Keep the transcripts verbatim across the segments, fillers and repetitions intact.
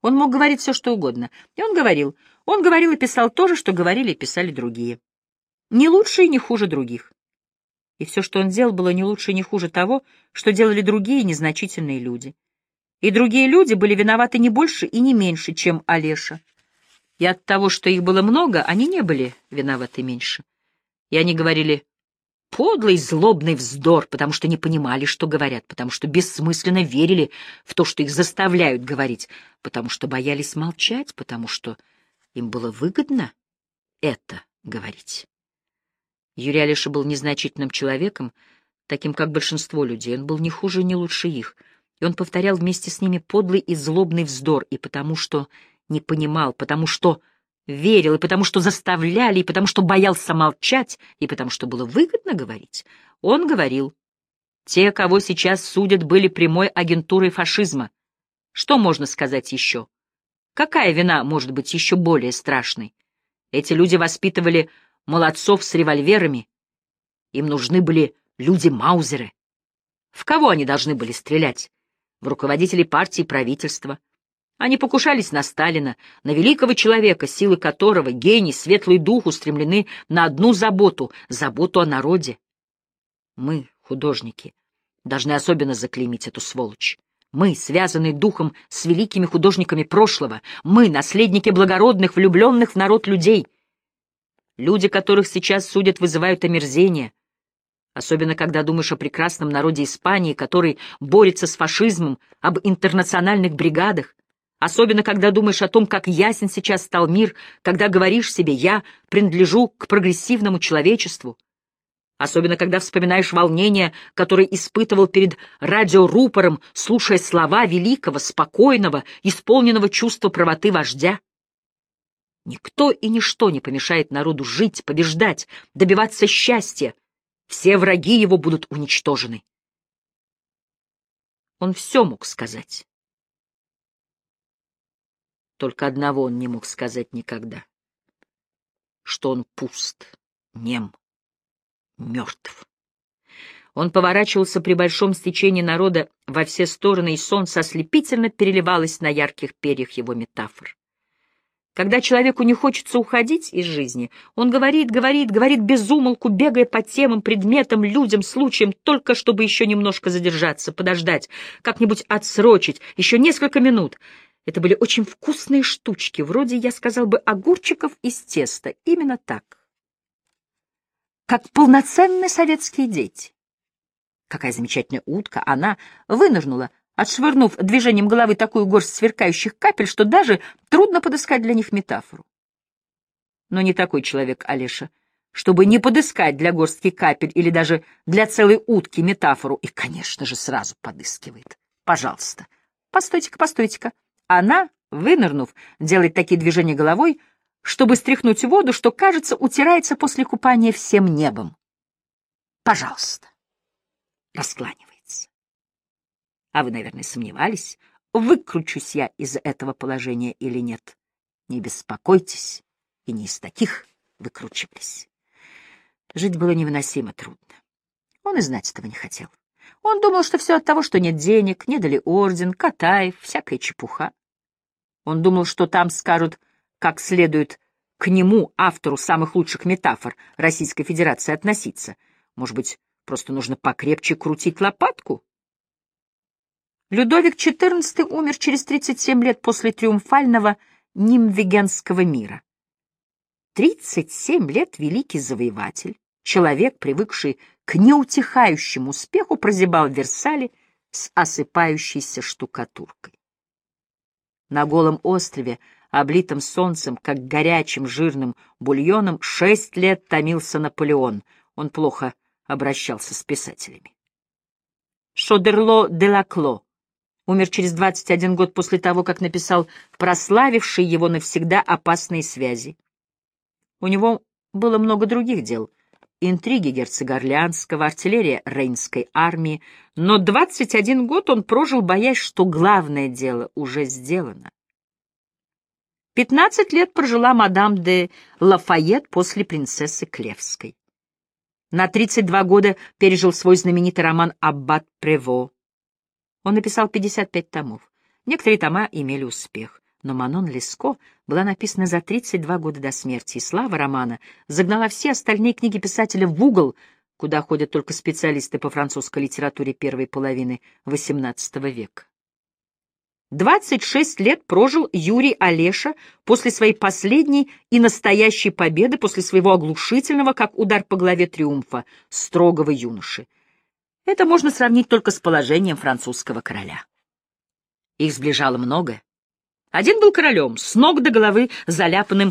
Он мог говорить все, что угодно. И он говорил. Он говорил и писал то же, что говорили и писали другие. Не лучше и не хуже других. И все, что он делал, было не лучше и не хуже того, что делали другие незначительные люди. И другие люди были виноваты не больше и не меньше, чем Олеша. И от того, что их было много, они не были виноваты меньше. И они говорили подлый, злобный вздор, потому что не понимали, что говорят, потому что бессмысленно верили в то, что их заставляют говорить, потому что боялись молчать, потому что им было выгодно это говорить. Юрий Олеша был незначительным человеком, таким, как большинство людей. Он был не хуже и не лучше их. И он повторял вместе с ними подлый и злобный вздор, и потому что не понимал, потому что верил, и потому что заставляли, и потому что боялся молчать, и потому что было выгодно говорить. Он говорил: те, кого сейчас судят, были прямой агентурой фашизма. Что можно сказать еще? Какая вина может быть еще более страшной? Эти люди воспитывали молодцов с револьверами. Им нужны были люди-маузеры. В кого они должны были стрелять? В руководителей партии и правительства. Они покушались на Сталина, на великого человека, силы которого, гений, светлый дух устремлены на одну заботу — заботу о народе. Мы, художники, должны особенно заклеймить эту сволочь. Мы, связанные духом с великими художниками прошлого, мы, наследники благородных, влюбленных в народ людей. Люди, которых сейчас судят, вызывают омерзение, особенно когда думаешь о прекрасном народе Испании, который борется с фашизмом, об интернациональных бригадах, особенно когда думаешь о том, как ясен сейчас стал мир, когда говоришь себе: «Я принадлежу к прогрессивному человечеству», особенно когда вспоминаешь волнение, которое испытывал перед радиорупором, слушая слова великого, спокойного, исполненного чувства правоты вождя. Никто и ничто не помешает народу жить, побеждать, добиваться счастья. Все враги его будут уничтожены. Он все мог сказать. Только одного он не мог сказать никогда: что он пуст, нем, мертв. Он поворачивался при большом стечении народа во все стороны, и солнце ослепительно переливалось на ярких перьях его метафор. Когда человеку не хочется уходить из жизни, он говорит, говорит, говорит без умолку, бегая по темам, предметам, людям, случаям, только чтобы еще немножко задержаться, подождать, как-нибудь отсрочить, еще несколько минут. Это были очень вкусные штучки, вроде, я сказал бы, огурчиков из теста, именно так. Как полноценные советские дети. Какая замечательная утка! Она вынырнула, отшвырнув движением головы такую горсть сверкающих капель, что даже трудно подыскать для них метафору. Но не такой человек Олеша, чтобы не подыскать для горстки капель или даже для целой утки метафору, и, конечно же, сразу подыскивает. Пожалуйста, постойте-ка, постойте-ка. Она, вынырнув, делает такие движения головой, чтобы стряхнуть воду, что, кажется, утирается после купания всем небом. Пожалуйста, раскланивается. А вы, наверное, сомневались, выкручусь я из этого положения или нет. Не беспокойтесь, и не из таких выкручивались. Жить было невыносимо трудно. Он и знать этого не хотел. Он думал, что все от того, что нет денег, не дали орден, Катаев, всякая чепуха. Он думал, что там скажут, как следует к нему, автору самых лучших метафор Российской Федерации, относиться. Может быть, просто нужно покрепче крутить лопатку? Людовик четырнадцатый умер через тридцать семь лет после триумфального Нимвегенского мира. тридцать семь лет великий завоеватель, человек, привыкший к неутихающему успеху, прозябал в Версале с осыпающейся штукатуркой. На голом острове, облитом солнцем, как горячим жирным бульоном, шесть лет томился Наполеон. Он плохо обращался с писателями. Шодерло де Лакло умер через двадцать один год после того, как написал прославивший его навсегда «Опасные связи». У него было много других дел. Интриги герцога Орлеанского, артиллерия Рейнской армии, но двадцать один год он прожил, боясь, что главное дело уже сделано. пятнадцать лет прожила мадам де Лафайет после принцессы Клевской. На тридцать два года пережил свой знаменитый роман «Аббат Прево». Он написал пятьдесят пять томов. Некоторые тома имели успех. Но «Манон Леско» была написана за тридцать два года до смерти, и слава романа загнала все остальные книги писателя в угол, куда ходят только специалисты по французской литературе первой половины восемнадцатого века. двадцать шесть лет прожил Юрий Олеша после своей последней и настоящей победы, после своего оглушительного, как удар по голове, триумфа, строгого юноши. Это можно сравнить только с положением французского короля. Их сближало многое. Один был королем, с ног до головы заляпанным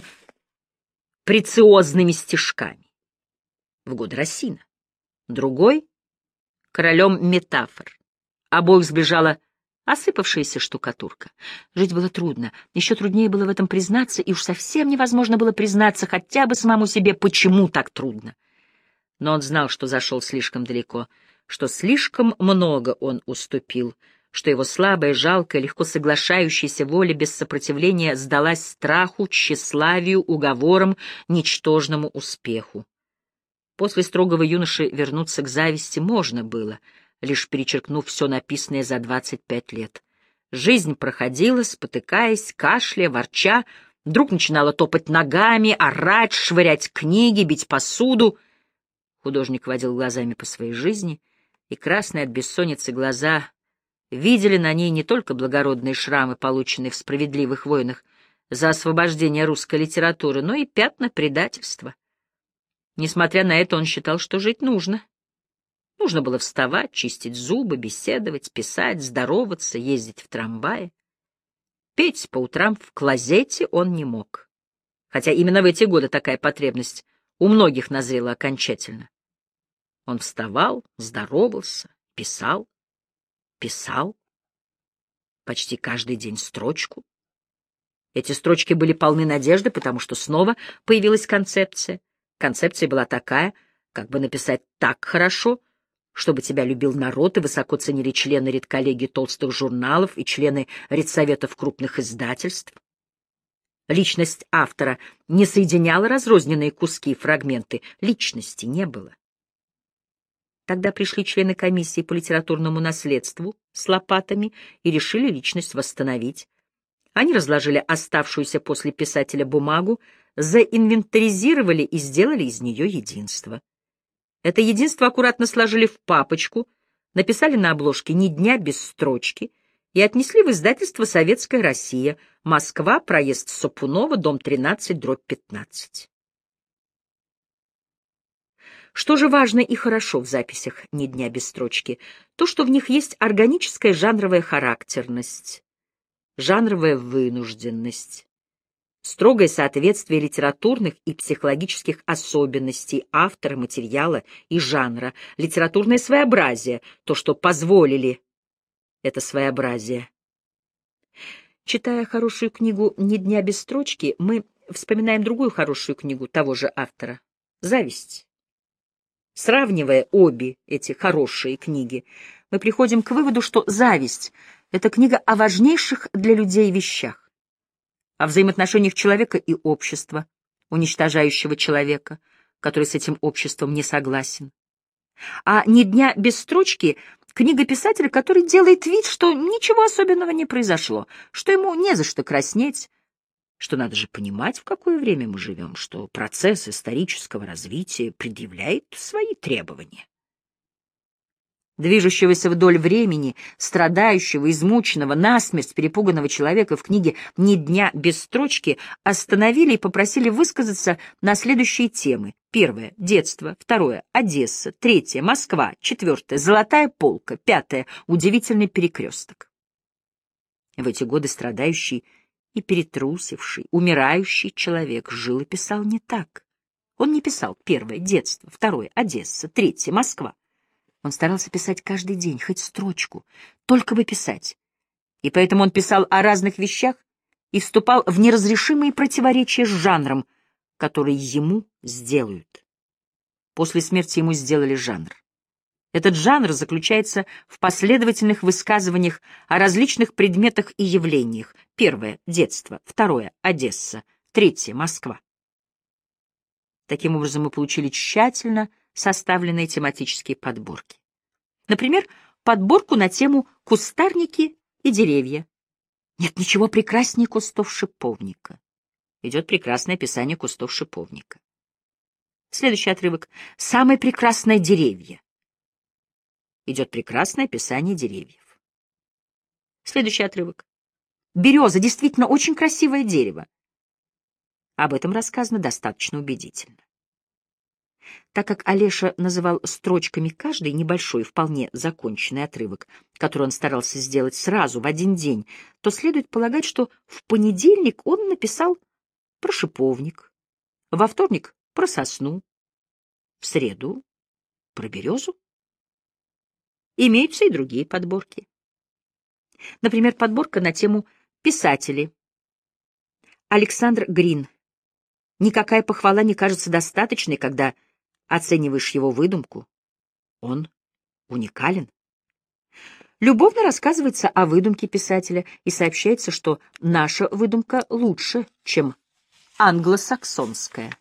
прециозными стишками в годы Рассина. Другой — королем метафор. Обоих сближала осыпавшаяся штукатурка. Жить было трудно, еще труднее было в этом признаться, и уж совсем невозможно было признаться хотя бы самому себе, почему так трудно. Но он знал, что зашел слишком далеко, что слишком много он уступил, что его слабая, жалкая, легко соглашающаяся воля без сопротивления сдалась страху, тщеславию, уговорам, ничтожному успеху. После строгого юноши вернуться к зависти можно было, лишь перечеркнув все написанное за двадцать пять лет. Жизнь проходила, спотыкаясь, кашляя, ворча, вдруг начинала топать ногами, орать, швырять книги, бить посуду. Художник водил глазами по своей жизни, и красные от бессонницы глаза видели на ней не только благородные шрамы, полученные в справедливых войнах за освобождение русской литературы, но и пятна предательства. Несмотря на это, он считал, что жить нужно. Нужно было вставать, чистить зубы, беседовать, писать, здороваться, ездить в трамвае. Петь по утрам в клозете он не мог. Хотя именно в эти годы такая потребность у многих назрела окончательно. Он вставал, здоровался, писал, писал. Почти каждый день строчку. Эти строчки были полны надежды, потому что снова появилась концепция. Концепция была такая, как бы написать так хорошо, чтобы тебя любил народ и высоко ценили члены редколлегии толстых журналов и члены редсоветов крупных издательств. Личность автора не соединяла разрозненные куски и фрагменты, личности не было. Тогда пришли члены комиссии по литературному наследству с лопатами и решили личность восстановить. Они разложили оставшуюся после писателя бумагу, заинвентаризировали и сделали из нее единство. Это единство аккуратно сложили в папочку, написали на обложке «Ни дня без строчки» и отнесли в издательство «Советская Россия», Москва, проезд Сапунова, дом тринадцать, дробь пятнадцать. Что же важно и хорошо в записях «Ни дня без строчки»? То, что в них есть органическая жанровая характерность, жанровая вынужденность, строгое соответствие литературных и психологических особенностей автора, материала и жанра, литературное своеобразие, то, что позволили это своеобразие. Читая хорошую книгу «Ни дня без строчки», мы вспоминаем другую хорошую книгу того же автора «Зависть». Сравнивая обе эти хорошие книги, мы приходим к выводу, что «Зависть» — это книга о важнейших для людей вещах, о взаимоотношениях человека и общества, уничтожающего человека, который с этим обществом не согласен. А «Ни дня без строчки» — книга писателя, который делает вид, что ничего особенного не произошло, что ему не за что краснеть, что надо же понимать, в какое время мы живем, что процесс исторического развития предъявляет свои требования. Движущегося вдоль времени, страдающего, измученного, насмерть перепуганного человека в книге «Ни дня без строчки» остановили и попросили высказаться на следующие темы. Первое — детство. Второе — Одесса. Третье — Москва. Четвертое — Золотая полка. Пятое — Удивительный перекресток. В эти годы страдающий и перетрусивший, умирающий человек жил и писал не так. Он не писал первое — детство, второе — Одесса, третье — Москва. Он старался писать каждый день, хоть строчку, только бы писать. И поэтому он писал о разных вещах и вступал в неразрешимые противоречия с жанром, который ему сделают. После смерти ему сделали жанр. Этот жанр заключается в последовательных высказываниях о различных предметах и явлениях. Первое — детство, второе — Одесса, третье — Москва. Таким образом, мы получили тщательно составленные тематические подборки. Например, подборку на тему «Кустарники и деревья». Нет ничего прекраснее кустов шиповника. Идет прекрасное описание кустов шиповника. Следующий отрывок. Самые прекрасные деревья. Идет прекрасное описание деревьев. Следующий отрывок. Береза действительно очень красивое дерево. Об этом рассказано достаточно убедительно. Так как Олеша называл строчками каждый небольшой, вполне законченный отрывок, который он старался сделать сразу, в один день, то следует полагать, что в понедельник он написал про шиповник, во вторник — про сосну, в среду — про березу. Имеются и другие подборки. Например, подборка на тему «Писатели». Александр Грин. Никакая похвала не кажется достаточной, когда оцениваешь его выдумку. Он уникален. Любовно рассказывается о выдумке писателя и сообщается, что наша выдумка лучше, чем англосаксонская.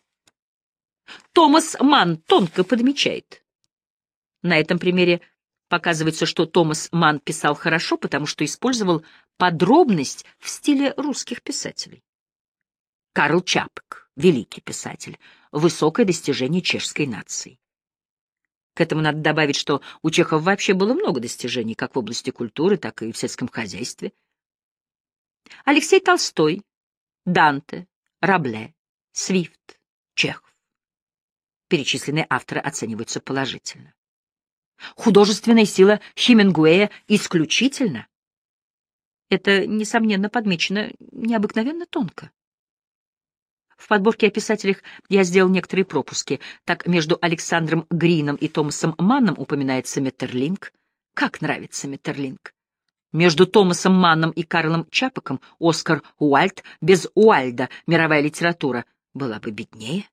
Томас Манн тонко подмечает. На этом примере показывается, что Томас Манн писал хорошо, потому что использовал подробность в стиле русских писателей. Карл Чапек, великий писатель, высокое достижение чешской нации. К этому надо добавить, что у чехов вообще было много достижений, как в области культуры, так и в сельском хозяйстве. Алексей Толстой, Данте, Рабле, Свифт, Чехов. Перечисленные авторы оцениваются положительно. Художественная сила Хемингуэя исключительна. Это, несомненно, подмечено необыкновенно тонко. В подборке о писателях я сделал некоторые пропуски. Так, между Александром Грином и Томасом Манном упоминается Меттерлинк. Как нравится Меттерлинк. Между Томасом Манном и Карлом Чапеком Оскар Уальд. Без Уальда мировая литература была бы беднее.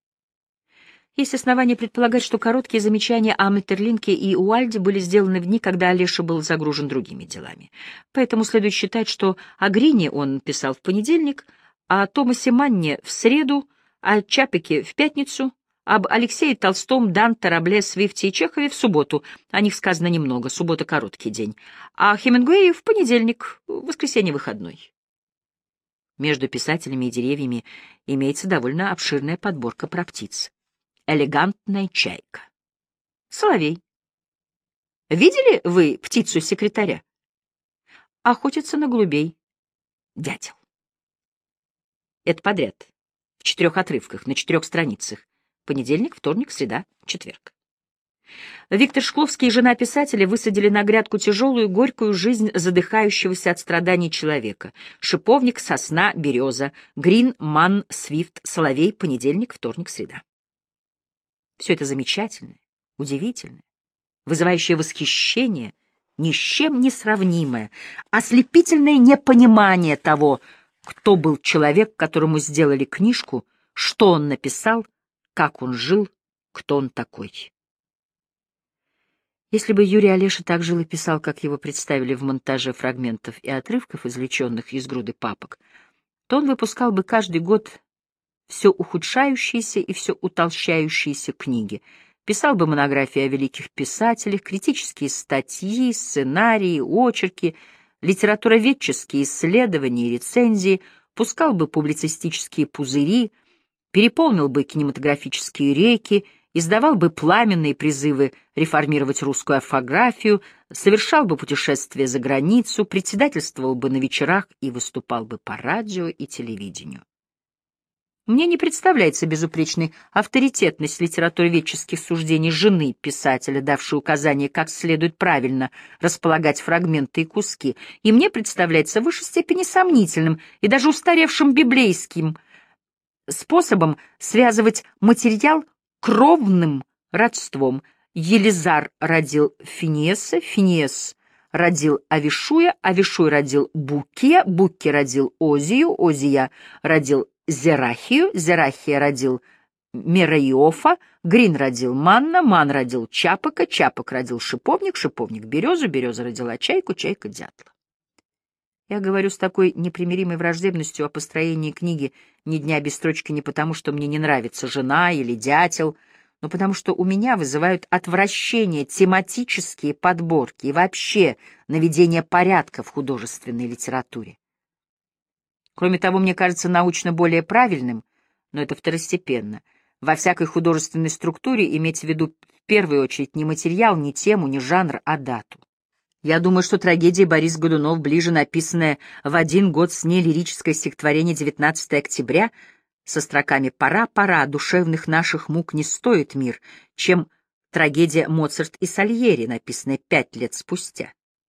Есть основания предполагать, что короткие замечания о Меттерлинке и Уальде были сделаны в дни, когда Олеша был загружен другими делами. Поэтому следует считать, что о Грине он писал в понедельник, о Томасе Манне в среду, о Чапеке в пятницу, об Алексее Толстом, Данте, Рабле, Свифте и Чехове в субботу. О них сказано немного, суббота — короткий день. А Хемингуэе в понедельник, воскресенье — выходной. Между писателями и деревьями имеется довольно обширная подборка про птиц. Элегантная чайка. Соловей. Видели вы птицу-секретаря? Охотится на голубей. Дятел. Это подряд. В четырех отрывках, на четырех страницах. Понедельник, вторник, среда, четверг. Виктор Шкловский и жена писателя высадили на грядку тяжелую, горькую жизнь задыхающегося от страданий человека. Шиповник, сосна, береза. Грин, Манн, Свифт, Соловей, понедельник, вторник, среда. Все это замечательное, удивительное, вызывающее восхищение, ни с чем не сравнимое, ослепительное непонимание того, кто был человек, которому сделали книжку, что он написал, как он жил, кто он такой. Если бы Юрий Олеша так жил и писал, как его представили в монтаже фрагментов и отрывков, извлеченных из груды папок, то он выпускал бы каждый год все ухудшающиеся и все утолщающиеся книги, писал бы монографии о великих писателях, критические статьи, сценарии, очерки, литературоведческие исследования и рецензии, пускал бы публицистические пузыри, переполнил бы кинематографические реки, издавал бы пламенные призывы реформировать русскую орфографию, совершал бы путешествия за границу, председательствовал бы на вечерах и выступал бы по радио и телевидению. Мне не представляется безупречной авторитетность литературоведческих суждений жены писателя, давшей указание, как следует правильно располагать фрагменты и куски, и мне представляется в высшей степени сомнительным и даже устаревшим библейским способом связывать материал кровным родством. Елизар родил Финеса, Финес родил Авишуя, Авишуй родил Букия, Букки родил Озию, Озия родил Зерахию, Зерахия родил Мераиофа, Грин родил Манна, Ман родил Чапека, Чапек родил Шиповник, Шиповник — березу, береза родила Чайку, Чайка — дятла. Я говорю с такой непримиримой враждебностью о построении книги «Ни дня без строчки» не потому, что мне не нравится жена или дятел, но потому что у меня вызывают отвращение тематические подборки и вообще наведение порядка в художественной литературе. Кроме того, мне кажется научно более правильным, но это второстепенно, во всякой художественной структуре иметь в виду в первую очередь не материал, не тему, не жанр, а дату. Я думаю, что трагедия Борис Годунов, ближе написанная в один год с ней лирическое стихотворение девятнадцатого октября со строками «Пора, пора, душевных наших мук не стоит мир», чем трагедия Моцарт и Сальери, написанная пять лет спустя.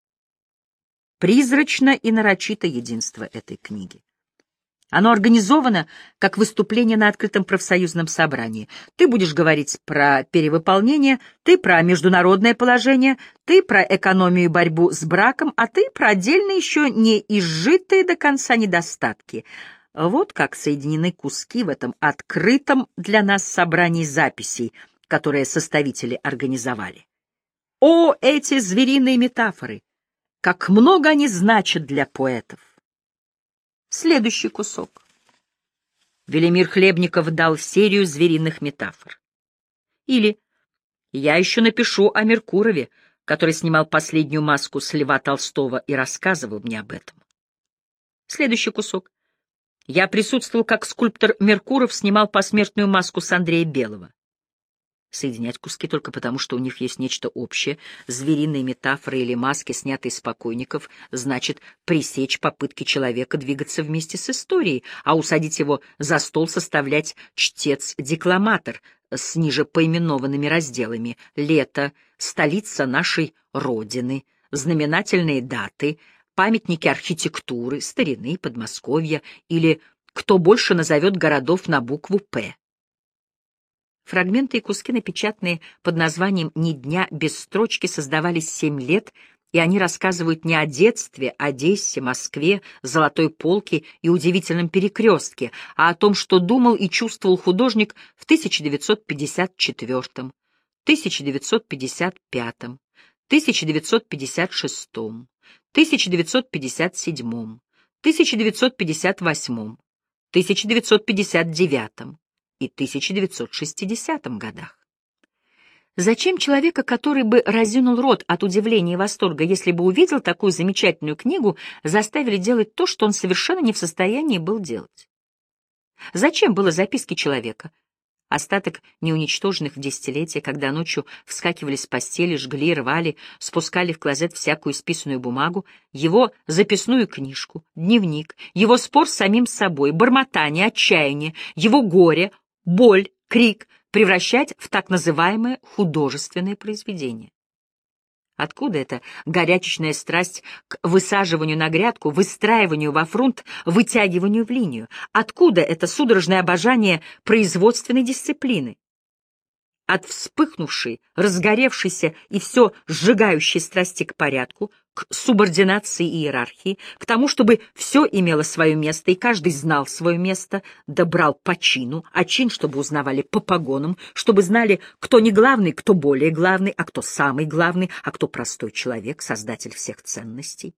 Призрачно и нарочито единство этой книги. Оно организовано как выступление на открытом профсоюзном собрании. Ты будешь говорить про перевыполнение, ты про международное положение, ты про экономию и борьбу с браком, а ты про отдельные еще не изжитые до конца недостатки. Вот как соединены куски в этом открытом для нас собрании записей, которые составители организовали. О, эти звериные метафоры! Как много они значат для поэтов! Следующий кусок. Велимир Хлебников дал серию звериных метафор. Или я еще напишу о Меркурове, который снимал последнюю маску с Льва Толстого и рассказывал мне об этом. Следующий кусок. Я присутствовал, как скульптор Меркуров снимал посмертную маску с Андрея Белого. Соединять куски только потому, что у них есть нечто общее, звериные метафоры или маски, снятые с покойников, значит пресечь попытки человека двигаться вместе с историей, а усадить его за стол составлять чтец-декламатор с ниже поименованными разделами: лето, столица нашей Родины, знаменательные даты, памятники архитектуры, старины, Подмосковья или кто больше назовет городов на букву «П». Фрагменты и куски, напечатанные под названием «Ни дня без строчки», создавались семь лет, и они рассказывают не о детстве, Одессе, Москве, Золотой полке и удивительном перекрестке, а о том, что думал и чувствовал художник в тысяча девятьсот пятьдесят четвёртом, тысяча девятьсот пятьдесят пятом, тысяча девятьсот пятьдесят шестом, тысяча девятьсот пятьдесят седьмом, тысяча девятьсот пятьдесят восьмом, тысяча девятьсот пятьдесят девятом и тысяча девятьсот шестидесятом годах. Зачем человека, который бы разинул рот от удивления и восторга, если бы увидел такую замечательную книгу, заставили делать то, что он совершенно не в состоянии был делать? Зачем было записки человека, остаток неуничтоженных в десятилетия, когда ночью вскакивали с постели, жгли, рвали, спускали в клозет всякую исписанную бумагу, его записную книжку, дневник, его спор с самим собой, бормотание, отчаяние, его горе, боль, крик превращать в так называемое художественное произведение? Откуда эта горячечная страсть к высаживанию на грядку, выстраиванию во фрунт, вытягиванию в линию? Откуда это судорожное обожание производственной дисциплины? От вспыхнувшей, разгоревшейся и все сжигающей страсти к порядку, к субординации и иерархии, к тому, чтобы все имело свое место и каждый знал свое место, да брал по чину, а чин, чтобы узнавали по погонам, чтобы знали, кто не главный, кто более главный, а кто самый главный, а кто простой человек, создатель всех ценностей.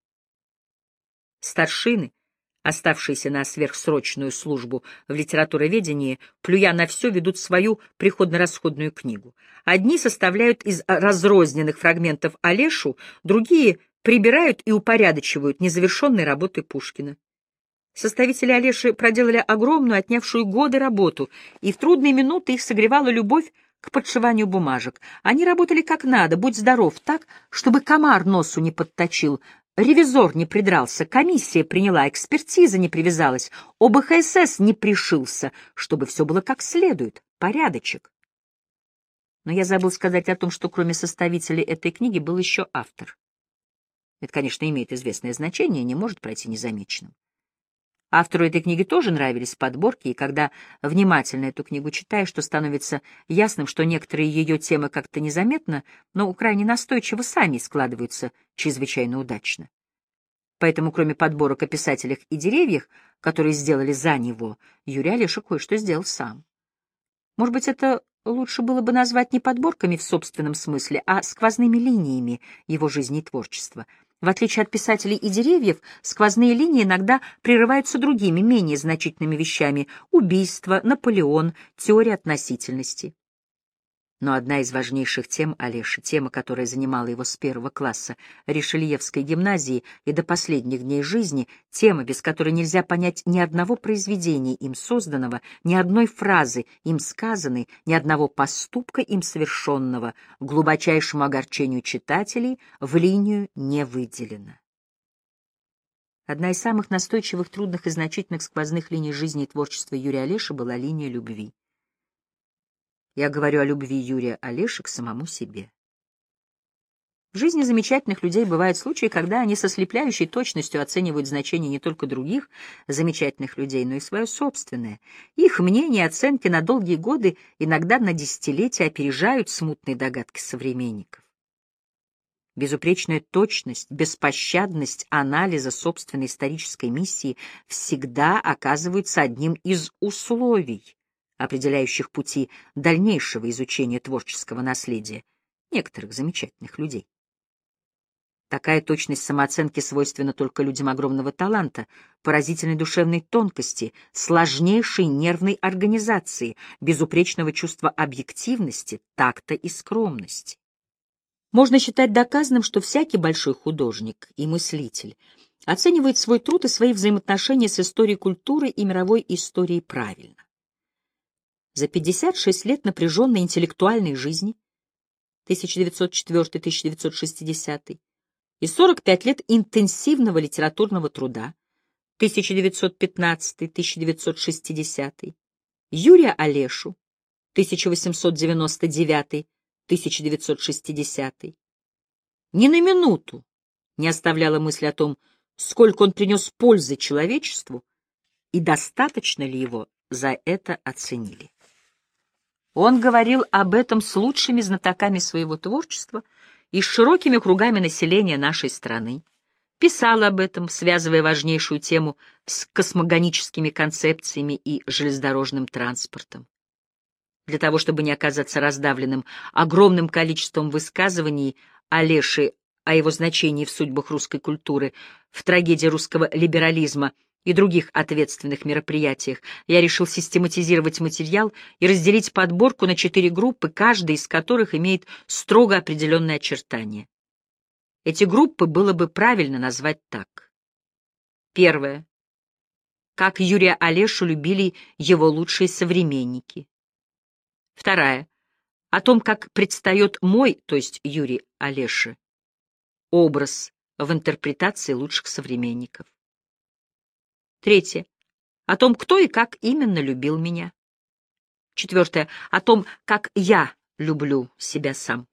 Старшины, оставшиеся на сверхсрочную службу в литературоведении, плюя на все, ведут свою приходно-расходную книгу. Одни составляют из разрозненных фрагментов Олешу, другие прибирают и упорядочивают незавершенные работы Пушкина. Составители Олеши проделали огромную, отнявшую годы работу, и в трудные минуты их согревала любовь к подшиванию бумажек. Они работали как надо, будь здоров, так, чтобы комар носу не подточил, ревизор не придрался, комиссия приняла, экспертиза не привязалась, О Бэ Ха Эс Эс не пришился, чтобы все было как следует, порядочек. Но я забыл сказать о том, что кроме составителей этой книги был еще автор. Это, конечно, имеет известное значение, не может пройти незамеченным. Автору этой книги тоже нравились подборки, и когда внимательно эту книгу читаешь, то становится ясным, что некоторые ее темы как-то незаметно, но крайне настойчиво сами складываются чрезвычайно удачно. Поэтому, кроме подборок о писателях и деревьях, которые сделали за него, Юрий Олеша кое-что сделал сам. Может быть, это лучше было бы назвать не подборками в собственном смысле, а сквозными линиями его жизни и творчества. В отличие от писателей и деревьев, сквозные линии иногда прерываются другими, менее значительными вещами — убийство, Наполеон, теория относительности. Но одна из важнейших тем Олеши, тема, которая занимала его с первого класса Ришельевской гимназии и до последних дней жизни, тема, без которой нельзя понять ни одного произведения им созданного, ни одной фразы им сказанной, ни одного поступка им совершенного, к глубочайшему огорчению читателей в линию не выделена. Одна из самых настойчивых, трудных и значительных сквозных линий жизни и творчества Юрия Олеши была линия любви. Я говорю о любви Юрия Олеши к самому себе. В жизни замечательных людей бывают случаи, когда они со слепляющей точностью оценивают значение не только других замечательных людей, но и свое собственное. Их мнения и оценки на долгие годы, иногда на десятилетия, опережают смутные догадки современников. Безупречная точность, беспощадность анализа собственной исторической миссии всегда оказываются одним из условий, определяющих пути дальнейшего изучения творческого наследия некоторых замечательных людей. Такая точность самооценки свойственна только людям огромного таланта, поразительной душевной тонкости, сложнейшей нервной организации, безупречного чувства объективности, такта и скромности. Можно считать доказанным, что всякий большой художник и мыслитель оценивает свой труд и свои взаимоотношения с историей культуры и мировой историей правильно. За пятьдесят шесть лет напряженной интеллектуальной жизни тысяча девятьсот четвёртый — тысяча девятьсот шестидесятый и сорок пять лет интенсивного литературного труда тысяча девятьсот пятнадцатый — тысяча девятьсот шестидесятый, Юрия Олешу тысяча восемьсот девяносто девятый — тысяча девятьсот шестидесятый ни на минуту не оставляла мысль о том, сколько он принес пользы человечеству и достаточно ли его за это оценили. Он говорил об этом с лучшими знатоками своего творчества и с широкими кругами населения нашей страны, писал об этом, связывая важнейшую тему с космогоническими концепциями и железнодорожным транспортом. Для того, чтобы не оказаться раздавленным огромным количеством высказываний Олеши о его значении в судьбах русской культуры, в трагедии русского либерализма и других ответственных мероприятиях, я решил систематизировать материал и разделить подборку на четыре группы, каждая из которых имеет строго определенные очертания. Эти группы было бы правильно назвать так. Первое. Как Юрия Олешу любили его лучшие современники. Вторая. О том, как предстает мой, то есть Юрий Олеши, образ в интерпретации лучших современников. Третье. О том, кто и как именно любил меня. Четвертое. О том, как я люблю себя сам.